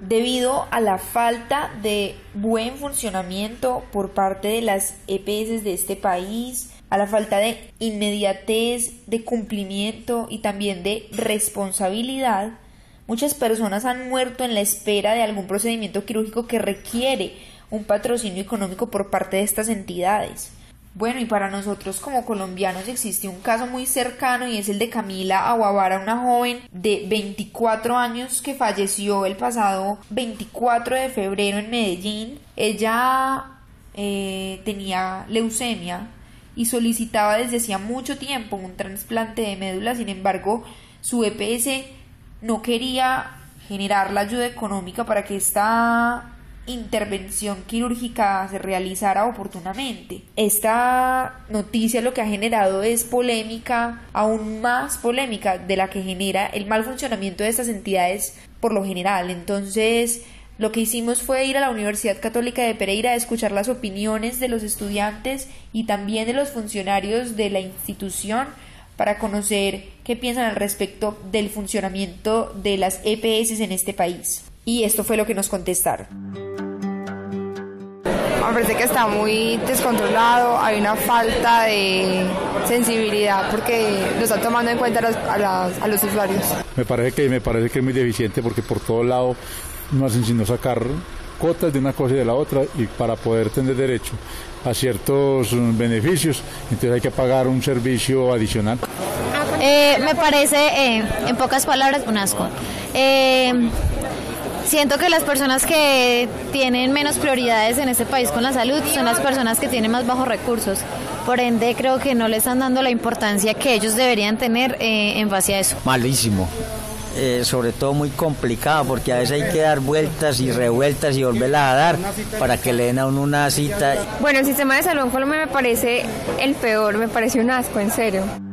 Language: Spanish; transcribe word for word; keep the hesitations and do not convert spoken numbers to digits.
debido a la falta de buen funcionamiento por parte de las E P S de este país, a la falta de inmediatez, de cumplimiento y también de responsabilidad, muchas personas han muerto en la espera de algún procedimiento quirúrgico que requiere un patrocinio económico por parte de estas entidades. Bueno, y para nosotros como colombianos existe un caso muy cercano y es el de Camila Aguavara, una joven de veinticuatro años que falleció el pasado veinticuatro de febrero en Medellín. Ella eh, tenía leucemia y solicitaba desde hacía mucho tiempo un trasplante de médula. Sin embargo, su E P S no quería generar la ayuda económica para que esta intervención quirúrgica se realizara oportunamente. Esta noticia lo que ha generado es polémica, aún más polémica de la que genera el mal funcionamiento de estas entidades por lo general. Entonces, lo que hicimos fue ir a la Universidad Católica de Pereira a escuchar las opiniones de los estudiantes y también de los funcionarios de la institución para conocer qué piensan al respecto del funcionamiento de las E P S en este país. Y esto fue lo que nos contestaron. Me parece que está muy descontrolado, hay una falta de sensibilidad porque lo están tomando en cuenta a los, a las, a los usuarios. Me parece que me parece que es muy deficiente porque por todo lado no hacen sino sacar cuotas de una cosa y de la otra y para poder tener derecho a ciertos beneficios, entonces hay que pagar un servicio adicional. Eh, me parece, eh, en pocas palabras, un asco. Eh, Siento que las personas que tienen menos prioridades en este país con la salud son las personas que tienen más bajos recursos. Por ende, creo que no le están dando la importancia que ellos deberían tener eh, en base a eso. Malísimo. Eh, sobre todo muy complicado porque a veces hay que dar vueltas y revueltas y volverlas a dar para que le den a uno una cita. Bueno, el sistema de salud en Colombia me parece el peor, me parece un asco, en serio.